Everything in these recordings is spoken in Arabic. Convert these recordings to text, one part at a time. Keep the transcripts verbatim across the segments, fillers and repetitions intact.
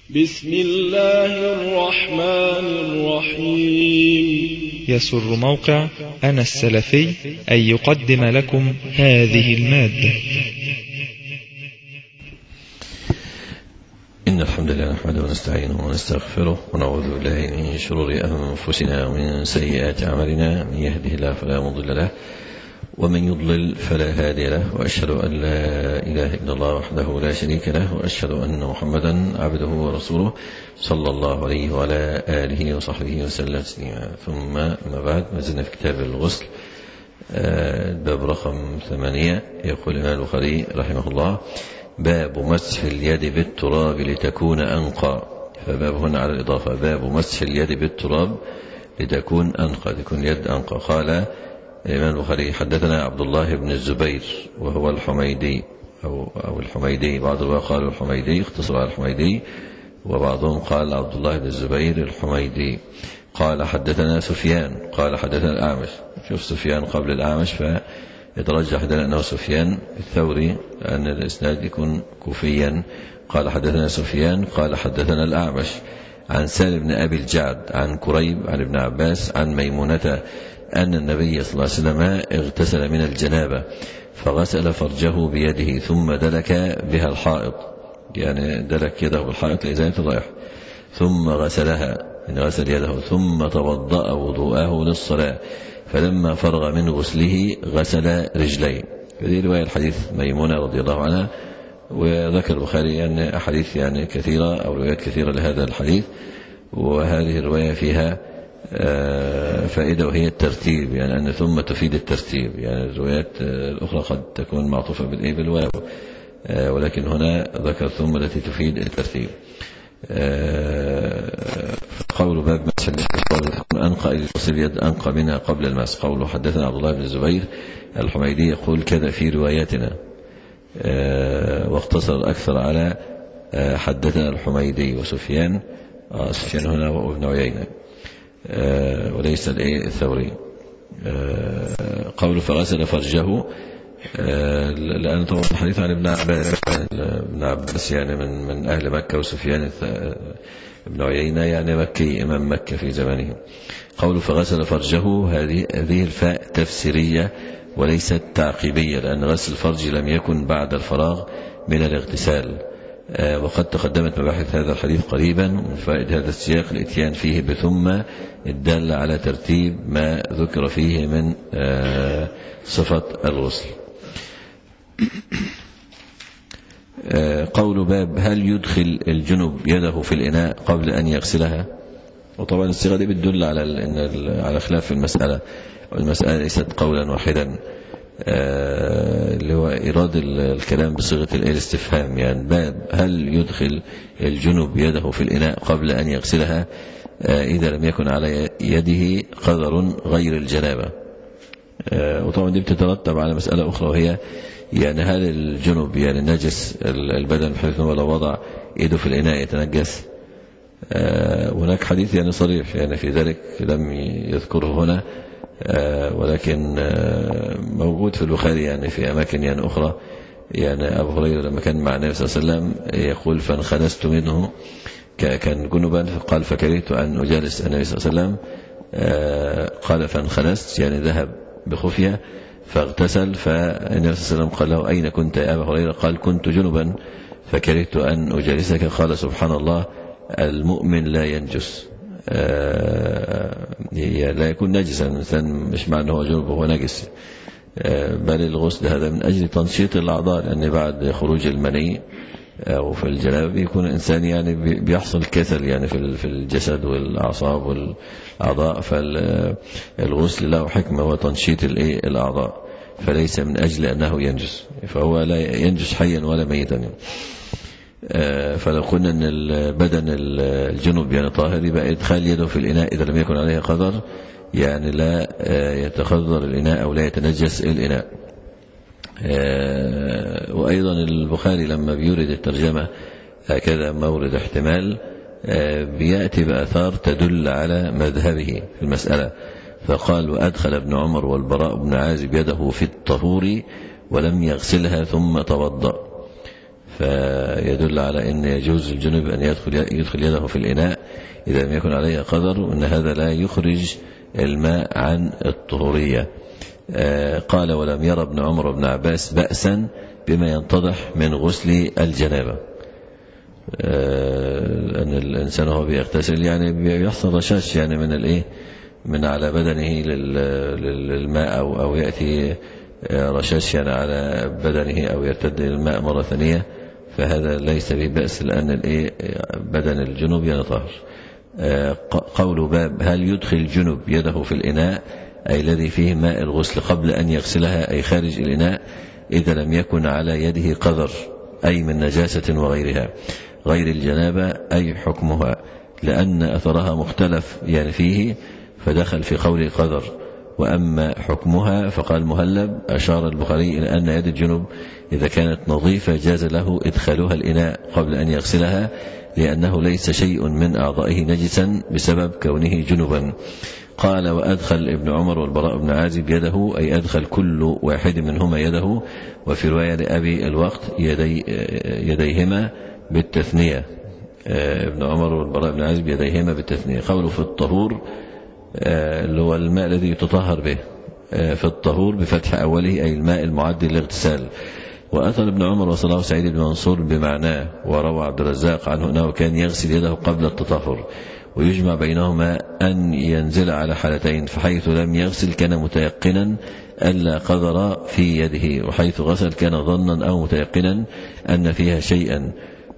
بسم الله الرحمن الرحيم. يسر موقع أنا السلفي أن يقدم لكم هذه المادة. إن الحمد لله نحمده ونستعينه ونستغفره ونعوذ بالله من شرور أنفسنا ومن سيئات أعمالنا، من يهده الله فلا مضل له ومن يضلل فلا هادي له، وأشهد أن لا إله إلا الله وحده لا شريك له، وأشهد أن محمدا عبده ورسوله صلى الله عليه وعلى آله وصحبه وسلم تسليما. ثم ما بعد، ما زلنا في كتاب الغسل، الباب رقم ثمانية. يقول الإمام البخاري رحمه الله: باب مسح اليد بالتراب لتكون أنقى. فباب هنا على الإضافة، باب مسح اليد بالتراب لتكون أنقى، تكون اليد أنقى. قال الإمام البخاري: حدثنا عبد الله بن الزبير وهو الحميدي أو, أو الحميدي، بعض الرواة قالوا الحميدي، اختصر على الحميدي، وبعضهم قال عبد الله بن الزبير الحميدي. قال حدثنا سفيان قال حدثنا الأعمش. شوف سفيان قبل الأعمش، فيترجح لنا أنه سفيان الثوري، أن الإسناد يكون كوفيا. قال حدثنا سفيان قال حدثنا الأعمش عن سالم بن أبي الجعد عن كريب عن ابن عباس عن ميمونة أن النبي صلى الله عليه وسلم اغتسل من الجنابة فغسل فرجه بيده ثم دلك بها الحائط، يعني دلك يده بالحائط لإزالة الرائحة، ثم غسلها، يعني غسل يده، ثم توضأ وضوءه للصلاة، فلما فرغ من غسله غسل رجليه. هذه رواية الحديث ميمونة رضي الله عنها. وذكر البخاري يعني أحاديث يعني كثيرة أو روايات كثيرة لهذا الحديث، وهذه الرواية فيها فائدة وهي الترتيب، يعني أن ثم تفيد الترتيب. يعني الروايات الأخرى قد تكون معطوفة بالإيه بالواو، ولكن هنا ذكر ثم التي تفيد الترتيب. قول باب مسح اليد أنقى الغسل اليد أنقى منها قبل المسح. قوله حدثنا عبد الله بن الزبير الحميدي يقول كذا في رواياتنا، واقتصر أكثر على حدثنا الحميدي وسفيان، سفيان هنا وابن عيينة وليس الثوري. قوله فغسل فرجه، لأن طبعا الحديث عن ابن عباس، ابن عباس يعني من من أهل مكة، وسفيان ابن عيينة يعني مكي، إمام مكة في زمانه. قوله فغسل فرجه، هذه هذه الفاء تفسيرية وليست تعقيبية، لأن غسل الفرج لم يكن بعد الفراغ من الاغتسال. وقد تقدمت مباحث هذا الحديث قريبا. من فائدة هذا السياق الاتيان فيه بثم الدالة على ترتيب ما ذكر فيه من صفة الغسل. قول باب هل يدخل الجنب يده في الإناء قبل أن يغسلها. وطبعا الصيغة دي بتدل على على خلاف في المسألة، والمسألة ليست قولا واحدا، اللي هو إيراد الكلام بصيغة الاستفهام. يعني باب هل يدخل الجنب يده في الإناء قبل أن يغسلها إذا لم يكن على يده قدر غير الجنابة. وطبعا دي بتترتب على مسألة أخرى، وهي يعني هل الجنب يعني نجس البدن بحيث أنه لو وضع يده في الإناء يتنجس. هناك حديث يعني صريح يعني في ذلك، لم يذكره هنا، ولكن موجود في البخاري يعني في أماكن يعني أخرى. يعني أبو هريرة لما كان مع النبي صلى الله عليه وسلم يقول فانخنست منه، كان جنبا، فقال فكرهت أن أجالس النبي صلى الله عليه وسلم. قال فانخنست يعني ذهب بخفية فاغتسل، فالنبي صلى الله عليه وسلم قال له أين كنت يا أبا هريرة؟ قال كنت جنبا فكرهت أن أجالسك. قال سبحان الله، المؤمن لا ينجس، لا يكون نجسا. الإنسان مش معنى هو جنب هو نجس، بل الغسل هذا من أجل تنشيط الأعضاء، لأن بعد خروج المني أو في الجنابة يكون الإنسان يعني بيحصل كسل يعني في الجسد والأعصاب والأعضاء، فالغسل له حكمة وتنشيط الأعضاء، فليس من أجل أنه ينجس، فهو لا ينجس حيا ولا ميتا. فلو قلنا أن البدن الجنب يعني طاهر، يبقى إدخال يده في الإناء إذا لم يكن عليه قدر يعني لا يتخذر الإناء أو لا يتنجس الإناء. وأيضا البخاري لما بيورد الترجمة هكذا مورد احتمال، بيأتي بآثار تدل على مذهبه في المسألة. فقال وأدخل ابن عمر والبراء بن عازب يده في الطهور ولم يغسلها ثم توضأ. فيدل على أن يجوز الجنب أن يدخل, يدخل يده في الإناء إذا لم يكن عليه قدر، وأن هذا لا يخرج الماء عن الطهورية. قال ولم يرى ابن عمر وابن عباس بأسا بما ينتضح من غسل الجنابة، أن الإنسان هو بيغتسل يعني بيحصل رشاش يعني من الإيه من على بدنه للماء، أو, أو يأتي رشاش يعني على بدنه أو يرتد الماء مرة ثانية، فهذا ليس به بأس لأن الإيه بدن الجنوب ينطهر. قول باب هل يدخل الجنوب يده في الإناء أي الذي فيه ماء الغسل قبل أن يغسلها أي خارج الإناء إذا لم يكن على يده قذر أي من نجاسة وغيرها غير الجنابة أي حكمها، لأن أثرها مختلف يعني فيه فدخل في قول قذر. وأما حكمها فقال مهلب أشار البخاري إلى أن يد الجنوب إذا كانت نظيفة جاز له إدخالها الإناء قبل أن يغسلها لأنه ليس شيء من أعضائه نجسا بسبب كونه جنبا. قال وأدخل ابن عمر والبراء بن عازب يده أي أدخل كل واحد منهما يده، وفي رواية لأبي الوقت يدي يديهما بالتثنية، ابن عمر والبراء بن عازب يديهما بالتثنية. قوله في الطهور اللي هو الماء الذي يتطهر به، في الطهور بفتح أوله أي الماء المعد للاغتسال. وأثر ابن عمر وصلاه سعيد بن منصور بمعناه، وروى عبد الرزاق عنه أنه كان يغسل يده قبل التطهر، ويجمع بينهما أن ينزل على حالتين، فحيث لم يغسل كان متيقنا ألا قدر في يده، وحيث غسل كان ظنا أو متيقنا أن فيها شيئا،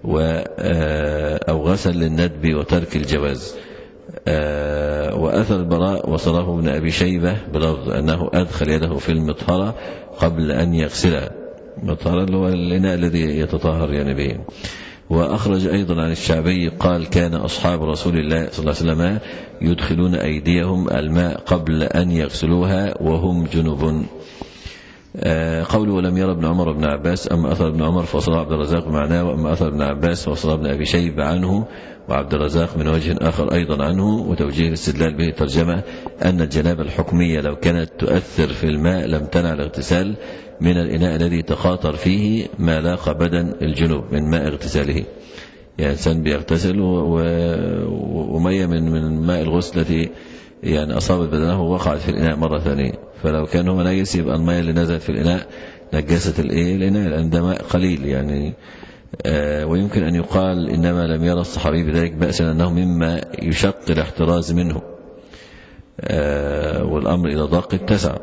أو غسل للندب وترك الجواز. وأثر البراء وصله ابن أبي شيبة بلفظ أنه أدخل يده في المطهرة قبل أن يغسلها، المطهرة اللي هو الإناء الذي يتطهر يعني به. وأخرج أيضا عن الشعبي قال كان أصحاب رسول الله صلى الله عليه وسلم يدخلون أيديهم الماء قبل أن يغسلوها وهم جنوب. قوله ولم يرى ابن عمر وابن عباس، أما أثر ابن عمر فوصله عبد الرزاق معناه، وأما أثر ابن عباس فوصله ابن أبي شيبة عنه وعبد الرزاق من وجه آخر أيضا عنه. وتوجيه الاستدلال به ترجمة أن الجنابة الحكمية لو كانت تؤثر في الماء لم تنع الاغتسال من الإناء الذي تخاطر فيه ما لاقى بدن الجنوب من ماء اغتساله، يعني إنسان بيغتسل ومية من من ماء الغسل التي يعني أصابت بدنه ووقعت في الإناء مرة ثانية، فلو كان هو نجس يبقى المية اللي نزلت في الإناء نجست الإيه الإناء لأن ده ماء قليل يعني. آه ويمكن أن يقال إنما لم يرى الصحابي بذلك بأسا أنه مما يشق الاحتراز منه، آه والأمر إذا ضاق اتسع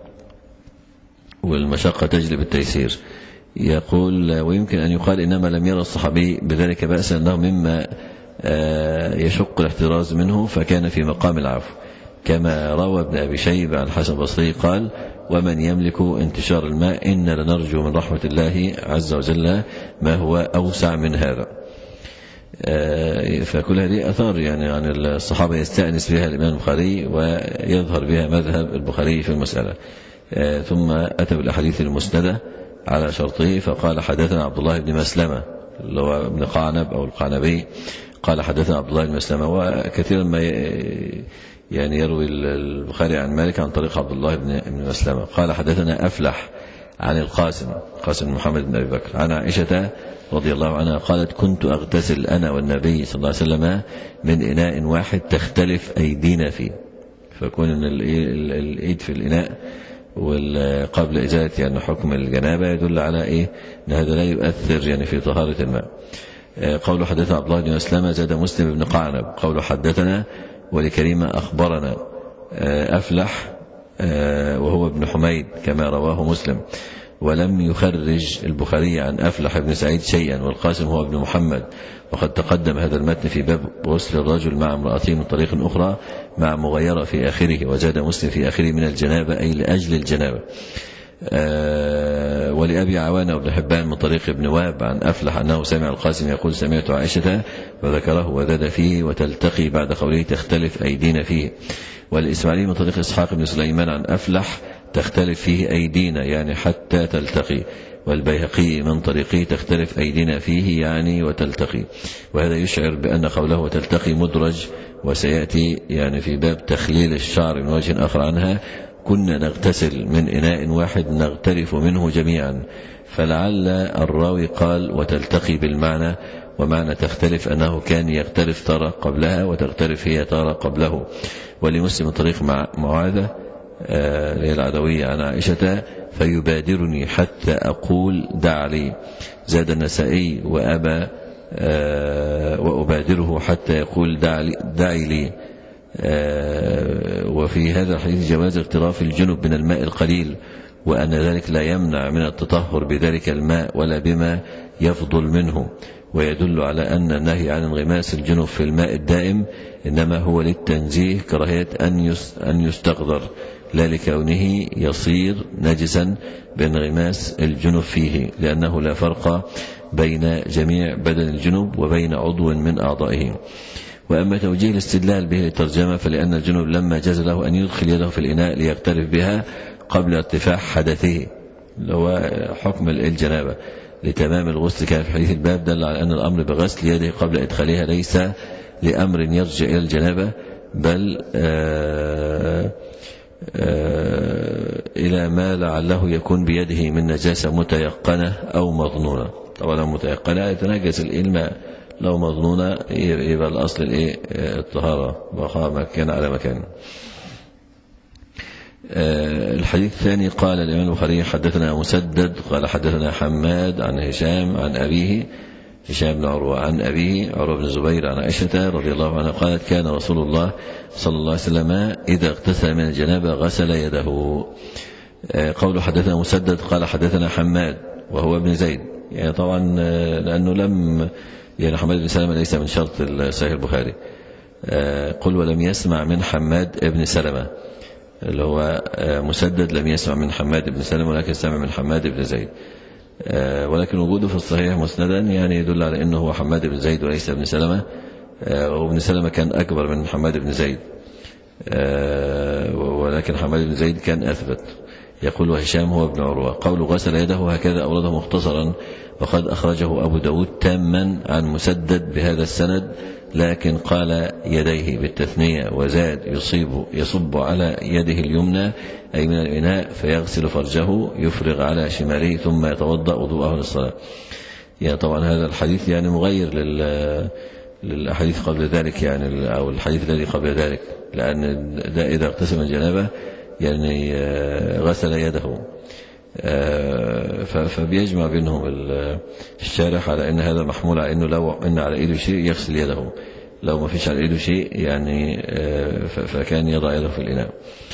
والمشقة تجلب التيسير. يقول ويمكن أن يقال إنما لم يرى الصحابي بذلك بأسا أنه مما آه يشق الاحتراز منه فكان في مقام العفو، كما روى ابن أبي شيبة عن حسن البصري قال ومن يملك انتشار الماء إن لنرجو من رحمة الله عز وجل ما هو أوسع من هذا. فكل هذه أثار يعني عن الصحابة يستأنس بها الإمام البخاري ويظهر بها مذهب البخاري في المسألة. ثم أتى بالأحاديث المسندة على شرطه، فقال حدثنا عبد الله بن مسلمة اللي هو ابن قعنب أو القعنبي قال حدثنا عبد الله بن مسلمة. وكثيرا ما يعني يروي البخاري عن مالك عن طريق عبد الله بن مسلمة. قال حدثنا أفلح عن القاسم قاسم محمد بن أبي بكر عن عائشة رضي الله عنها قالت كنت أغتسل أنا والنبي صلى الله عليه وسلم من إناء واحد تختلف أيدينا فيه، فكون أن الإيد في الإناء وقبل إزالة يعني حكم الجنابة يدل على إيه أن هذا لا يؤثر يعني في طهارة الماء. قوله حدثنا عبد الله بن مسلمة زاد مسلم بن قعنب. قوله حدثنا ولكريمة أخبرنا أفلح وهو ابن حميد كما رواه مسلم، ولم يخرج البخاري عن أفلح بن سعيد شيئا، والقاسم هو ابن محمد، وقد تقدم هذا المتن في باب غسل الرجل مع امرأته من طريق أخرى مع مغيرة في آخره، وزاد مسلم في آخره من الجنابة أي لأجل الجنابة. أه ولأبي عوانة وابن حبان من طريق ابن واب عن أفلح أنه سمع القاسم يقول سمعت عائشة وذكره وزاد فيه وتلتقي بعد قوله تختلف أيدينا فيه. والإسماعيلي من طريق إسحاق بن سليمان عن أفلح تختلف فيه أيدينا يعني حتى تلتقي. والبيهقي من طريقه تختلف أيدينا فيه يعني وتلتقي. وهذا يشعر بأن قوله وتلتقي مدرج، وسيأتي يعني في باب تخليل الشعر من وجه آخر عنها كنا نغتسل من إناء واحد نغترف منه جميعا، فلعل الراوي قال وتلتقي بالمعنى، ومعنى تختلف أنه كان يختلف تارة قبلها وتختلف هي تارة قبله. ولمسلم طريق مع معاذة هي العدوية عن عائشة فيبادرني حتى أقول دع لي. زاد النسائي وأبى وأبادره حتى يقول دعي لي. وفي هذا الحديث جواز اغتراف الجنب من الماء القليل، وأن ذلك لا يمنع من التطهر بذلك الماء ولا بما يفضل منه، ويدل على أن النهي عن انغماس الجنب في الماء الدائم إنما هو للتنزيه كراهية أن يستقذر، لا لكونه يصير نجسا بانغماس الجنب فيه، لأنه لا فرق بين جميع بدن الجنب وبين عضو من أعضائه. وأما توجيه الاستدلال به للترجمة فلأن الجنب لما جاز له أن يدخل يده في الإناء ليغترف بها قبل ارتفاع حدثه، اللي هو حكم الجنابة لتمام الغسل كان في حديث الباب، دل على أن الأمر بغسل يده قبل إدخالها ليس لأمر يرجع إلى الجنابة، بل آآ آآ إلى ما لعله يكون بيده من نجاسة متيقنة أو مظنونة. طبعا متيقنة يتنجس الماء، لو مظنونة يبقى الأصل الإيه الطهارة بقاء مكان على مكان. الحديث الثاني قال الإمام البخاري حدثنا مسدد قال حدثنا حماد عن هشام عن أبيه هشام بن عروة عن أبيه عروة بن الزبير عن عائشة رضي الله عنها قالت كان رسول الله صلى الله عليه وسلم إذا اغتسل من الجنابة غسل يده. قوله حدثنا مسدد قال حدثنا حماد وهو ابن زيد، يعني طبعا لأنه لم يعني حماد بن سلمة ليس من شرط صحيح البخاري. قل ولم يسمع من حماد ابن سلمة، اللي هو مسدد لم يسمع من حماد بن سلمة ولكن سمع من حماد بن زيد، ولكن وجوده في الصحيح مسندا يعني يدل على أنه هو حماد بن زيد وليس ابن سلمة، وابن سلمة كان أكبر من حماد بن زيد، ولكن حماد بن زيد كان أثبت. يقول هشام هو ابن عروة. قول غسل يده هكذا أورده مختصرا، وقد أخرجه أبو داود تاما عن مسدد بهذا السند، لكن قال يديه بالتثنية وزاد يصيب يصب على يده اليمنى أي من الإناء فيغسل فرجه يفرغ على شماله ثم يتوضأ وضوءه للصلاة. يعني طبعا هذا الحديث يعني مغير لل للأحاديث قبل ذلك، يعني أو الحديث الذي قبل ذلك، لأن ده إذا اغتسل الجنابة يعني غسل يده، فبيجمع بينهم الشارح على أن هذا محمول على أنه لو أن على إيده شيء يغسل يده، لو ما فيش على إيده شيء يعني فكان يضع يده في الإناء.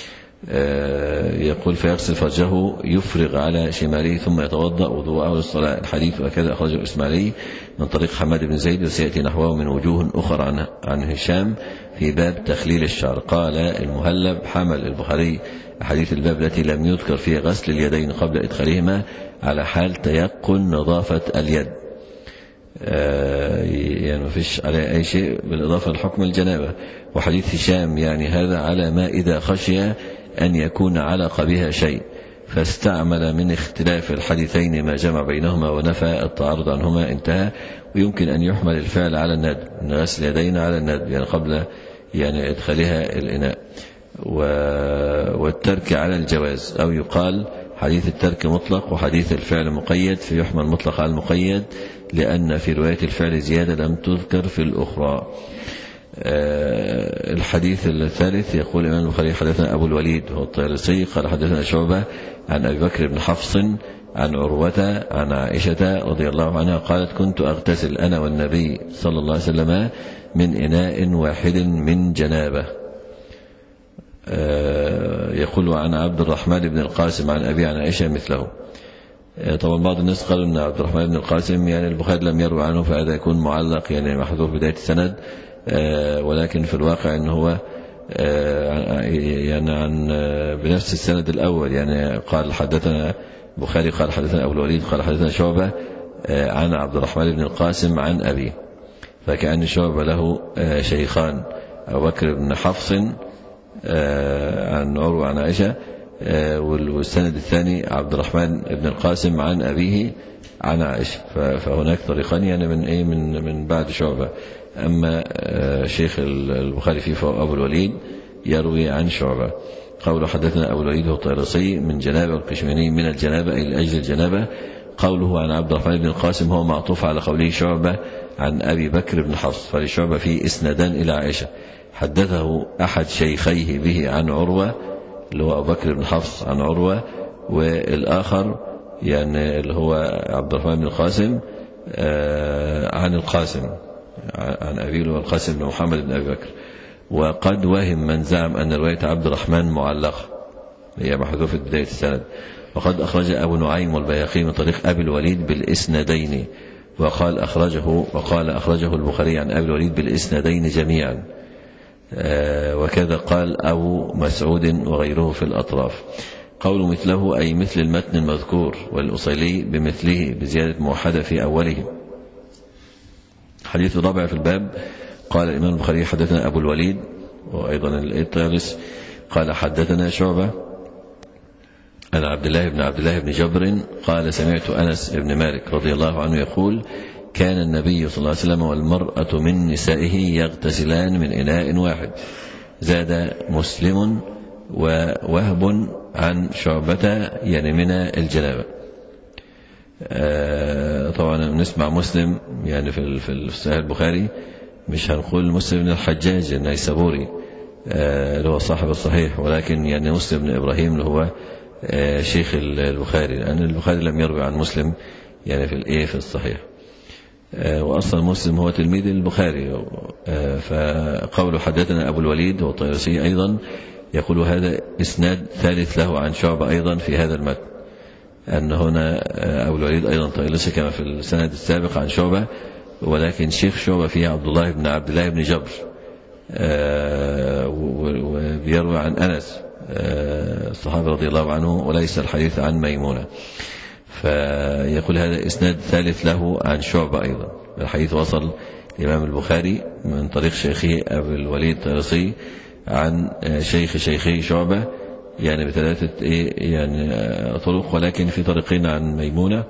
يقول فيغسل فرجه يفرغ على شماله ثم يتوضأ وضوءه للصلاة. الحديث وكذا أخرجه الإسماعيلي من طريق حماد بن زيد، وسيأتي نحوه من وجوه أخرى عن, عن هشام في باب تخليل الشعر. قال المهلب حمل البخاري حديث الباب التي لم يذكر فيها غسل اليدين قبل إدخالهما على حال تيقن نظافة اليد، يعني ما فيش عليه أي شيء بالإضافة لحكم الجنابة. وحديث هشام يعني هذا على ما إذا خشي أن يكون علق بها شيء، فاستعمل من اختلاف الحديثين ما جمع بينهما ونفى التعارض عنهما انتهى. ويمكن أن يحمل الفعل على الندب، من غسل اليدين على الندب يعني قبل يعني إدخالها الإناء، والترك على الجواز، أو يقال حديث الترك مطلق وحديث الفعل مقيد، فيحمل مطلق على المقيد لأن في رواية الفعل زيادة لم تذكر في الأخرى. الحديث الثالث يقول الإمام البخاري حدثنا أبو الوليد هو الطيالسي قال حدثنا شعبة عن أبي بكر بن حفص عن عروة عن عائشة رضي الله عنها قالت كنت أغتسل أنا والنبي صلى الله عليه وسلم من إناء واحد من جنابه. يقول عن عبد الرحمن بن القاسم عن أبي عن عائشة مثله. طبعا بعض الناس قالوا أن عبد الرحمن بن القاسم يعني البخاري لم يروي عنه فهذا يكون معلق يعني محذوف بداية السند، ولكن في الواقع أنه هو يعني عن بنفس السند الأول، يعني قال حدثنا البخاري قال حدثنا أبو الوليد قال حدثنا شعبة عن عبد الرحمن بن القاسم عن أبي، فكأن شعبة له شيخان أبو بكر بن حفص عن عروة عن عائشة، والسند الثاني عبد الرحمن بن القاسم عن أبيه عن عائشة، فهناك طريقان يعني من إيه من من بعد شعبة. أما شيخ البخاري فيه فهو أبو الوليد يروي عن شعبة. قوله حدثنا أبو الوليد هو الطيالسي من جنابة والقشميني من الجنابة أي لأجل الجنابة، قوله عن عبد الرحمن بن القاسم هو معطوف على قوله شعبة عن أبي بكر بن حفص، فلشعبة فيه إسنادان إلى عائشة، حدثه أحد شيخيه به عن عروة اللي هو أبو بكر بن حفص عن عروة، والآخر يعني اللي هو عبد الرحمن بن القاسم عن القاسم عن أبيه والقاسم بن محمد بن أبي بكر. وقد وهم من زعم أن رواية عبد الرحمن معلقة هي محذوفة بداية السند، وقد أخرج أبو نعيم والبيهقي من طريق أبي الوليد بالإسنادين، وقال أخرجه وقال أخرجه البخاري عن أبي الوليد بالإسنادين جميعا، وكذا قال أبو مسعود وغيره في الأطراف. قول مثله أي مثل المتن المذكور، والأصيلي بمثله بزيادة موحدة في أوله. حديث الرابع في الباب قال الإمام البخاري حدثنا أبو الوليد وأيضا الطيالس قال حدثنا شعبة عن عبد الله بن عبد الله بن جبر قال سمعت أنس بن مالك رضي الله عنه يقول كان النبي صلى الله عليه وسلم والمرأة من نسائه يغتسلان من إناء واحد. زاد مسلم ووهب عن شعبة يعني من الجنابة. آه طبعا نسمع مسلم يعني في في صحيح البخاري مش هنقول مسلم بن الحجاج النيسابوري آه اللي هو صاحب الصحيح، ولكن يعني مسلم بن إبراهيم اللي هو آه شيخ البخاري، لأن البخاري لم يروي عن مسلم يعني في الايه في الصحيح، آه وأصلا مسلم هو تلميذ البخاري. آه فقوله حدثنا أبو الوليد والطيالسي أيضا يقول هذا إسناد ثالث له عن شعبة أيضا في هذا المتن، أن هنا أبو الوليد أيضا طيالسي كما في السند السابق عن شعبة، ولكن شيخ شعبة فيه عبد الله بن عبد الله بن جبر وبيروي عن أنس الصحابي رضي الله عنه وليس الحديث عن ميمونة. فيقول هذا إسناد ثالث له عن شعبة أيضا. الحديث وصل الإمام البخاري من طريق شيخه أبو الوليد الطيالسي عن شيخ شيخه شعبة يعني بثلاثة إيه يعني طرق، ولكن في طريقين عن ميمونة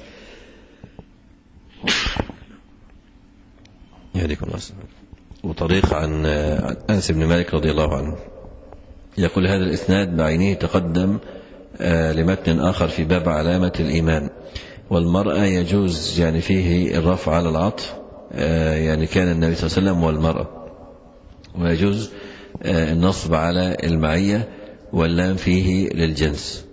يهديكم الله وطريق عن أنس بن مالك رضي الله عنه. يقول هذا الإسناد بعينه تقدم لمتن آخر في باب علامة الإيمان. والمرأة يجوز يعني فيه الرفع على العطف، يعني كان النبي صلى الله عليه وسلم والمرأة، ويجوز النصب على المعية واللام فيه للجنس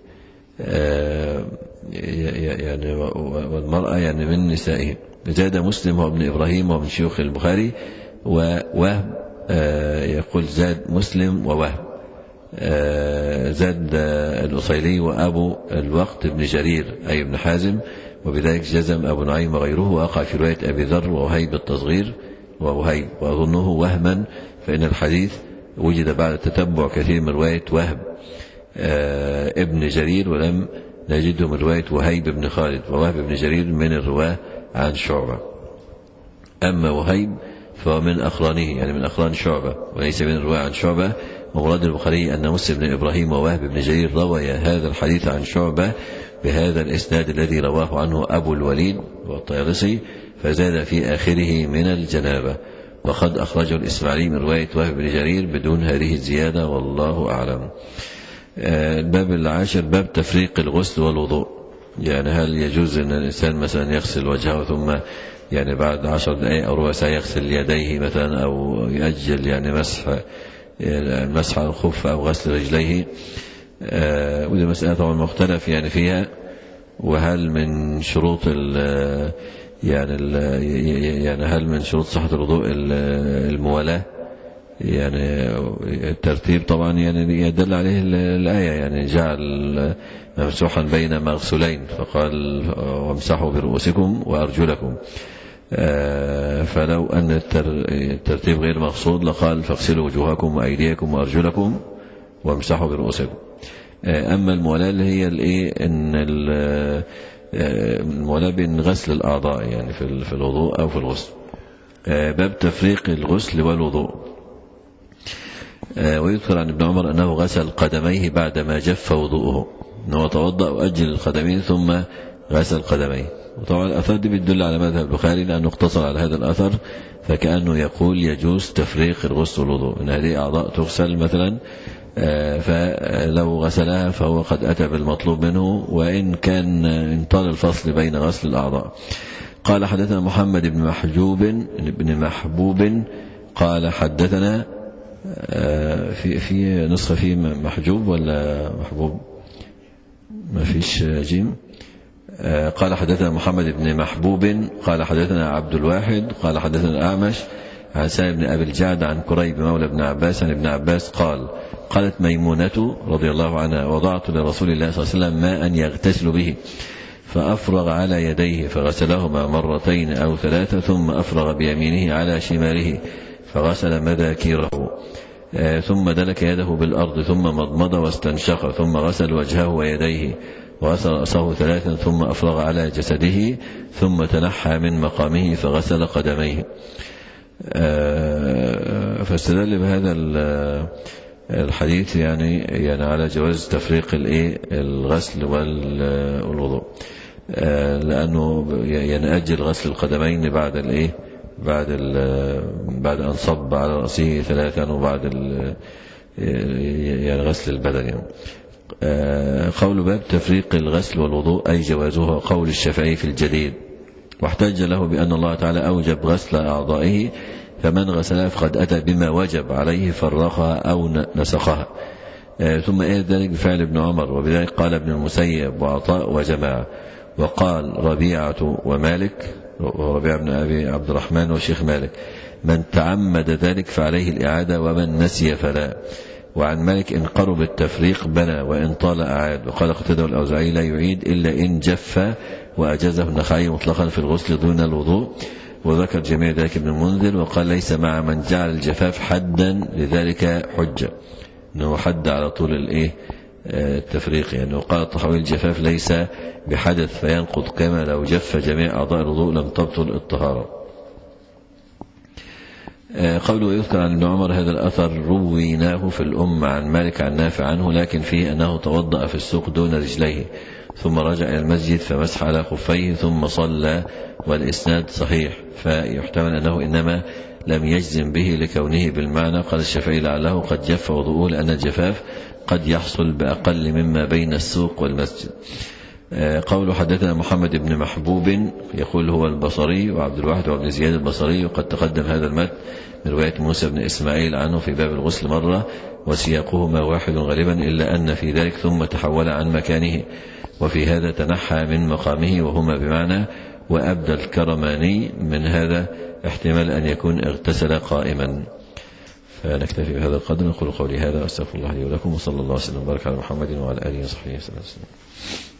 يعني والمرأة يعني من نسائه. زاد مسلم هو ابن إبراهيم ومن شيوخ البخاري. ووهب يقول زاد مسلم ووهب. زاد الأصيلي وأبو الوقت ابن جرير أي ابن حازم، وبذلك جزم أبو نعيم وغيره، وقع في رواية أبي ذر ووهيب التصغير ووهيب، وأظنه وهما فإن الحديث وجد بعد تتبع كثير من رواية وهب ابن جرير ولم نجده من رواية وهيب بن خالد، ووهب ابن جرير من الرواه عن شعبة. أما وهيب فهو من أقرانه يعني من أقران شعبة وليس من الرواه عن شعبة. ومراد البخاري أن مسلم بن إبراهيم ووهب بن جرير روى هذا الحديث عن شعبة بهذا الإسناد الذي رواه عنه أبو الوليد والطيالسي، فزاد في آخره من الجنابة. وقد أخرجه الإسماعيلي من رواية وهب بن جرير بدون هذه الزيادة والله أعلم. الباب العاشر باب تفريق الغسل والوضوء. يعني هل يجوز أن الإنسان مثلا يغسل وجهه ثم يعني بعد عشر دقائق أو ربع ساعة يغسل يديه مثلا، أو يؤجل يعني مسح مسح على الخف أو غسل رجليه؟ ودي مسألة طبعا مختلف يعني فيها. وهل من شروط ال يعني ال يعني هل من شروط صحة الوضوء الموالاة؟ يعني الترتيب طبعا يعني يدل عليه الآية، يعني جعل ممسوحا بين مغسولين فقال وامسحوا برؤوسكم وأرجلكم. فلو أن الترتيب غير مقصود لقال فاغسلوا وجوهكم وأيديكم وأرجلكم وامسحوا برؤوسكم. أما الموالاة اللي هي الايه ان الموالاة بين غسل الأعضاء يعني في الوضوء أو في الغسل. باب تفريق الغسل والوضوء. ويذكر عن ابن عمر أنه غسل قدميه بعدما جف وضوءه، أنه توضأ وأجل القدمين ثم غسل قدميه. وطبعا الأثر دي بتدل على مذهب البخاري لأنه اقتصر على هذا الأثر، فكأنه يقول يجوز تفريق الغسل والوضوء، إن هذه أعضاء تغسل مثلا فلو غسلها فهو قد أتى بالمطلوب منه، وإن كان انطال الفصل بين غسل الأعضاء. قال حدثنا محمد بن محجوب بن محبوب قال حدثنا في في نسخة في محجوب ولا محبوب؟ ما فيش جيم. قال حدثنا محمد بن محبوب قال حدثنا عبد الواحد قال حدثنا الأعمش عن سالم بن أبي الجعد عن كريب مولى ابن عباس عن ابن عباس قال قالت ميمونة رضي الله عنها وضعت لرسول الله صلى الله عليه وسلم ماء يغتسل به فأفرغ على يديه فغسلهما مرتين أو ثلاثة ثم أفرغ بيمينه على شماله فغسل مذاكيره ثم دلك يده بالأرض ثم مضمض واستنشق ثم غسل وجهه ويديه وغسل رأسه ثلاثا ثم أفرغ على جسده ثم تنحى من مقامه فغسل قدميه. فاستدل بهذا الحديث يعني يعني على جواز تفريق الايه الغسل والوضوء، لأنه ينأجل غسل القدمين بعد الايه بعد بعد أن صب على رأسه ثلاثا وبعد يعني غسل البدن يعني. قول باب تفريق الغسل والوضوء أي جوازه قول الشافعي في الجديد، واحتج له بأن الله تعالى أوجب غسل أعضائه فمن غسلها فقد أتى بما وجب عليه فرقها أو نسخها. ثم إيه ذلك بفعل ابن عمر، وبذلك قال ابن المسيب وعطاء وجماعة، وقال ربيعة ومالك وربيعة بن أبي عبد الرحمن وشيخ مالك من تعمد ذلك فعليه الإعادة ومن نسي فلا. وعن مالك إن قرب التفريق بنى وإن طال أعاد. وقال قتادة الأوزاعي لا يعيد إلا إن جف، وأجازه النخعي مطلقا في الغسل دون الوضوء، وذكر جميع ذلك ابن المنذر. وقال ليس مع من جعل الجفاف حدا لذلك حجة، أنه حد على طول الإيه التفريق يعني. وقال الطحاوي الجفاف ليس بحدث فينقض كما لو جف جميع أعضاء الوضوء لم تبطل الطهارة. قوله يذكر عن ابن عمر هذا الأثر رويناه في الأم عن مالك عن نافع عنه، لكن فيه أنه توضأ في السوق دون رجليه ثم رجع إلى المسجد فمسح على خفيه ثم صلى، والإسناد صحيح، فيحتمل أنه إنما لم يجزم به لكونه بالمعنى. قال الشافعي لعله قد جف وضوءه لأن الجفاف قد يحصل بأقل مما بين السوق والمسجد. قوله حدثنا محمد بن محبوب يقول هو البصري وعبد الواحد وابن زياد البصري، وقد تقدم هذا المتن من رواية موسى بن إسماعيل عنه في باب الغسل مرة، وسياقهما واحد غالبا إلا أن في ذلك ثم تحول عن مكانه، وفي هذا تنحى من مقامه، وهما بمعنى وأبدى الكرماني من هذا احتمال أن يكون اغتسل قائما. فنكتفي بهذا القدر، نقول قولي هذا أستغفر الله لي ولكم، وصلى الله وسلم وبارك على محمد وعلى آله وصحبه وسلم.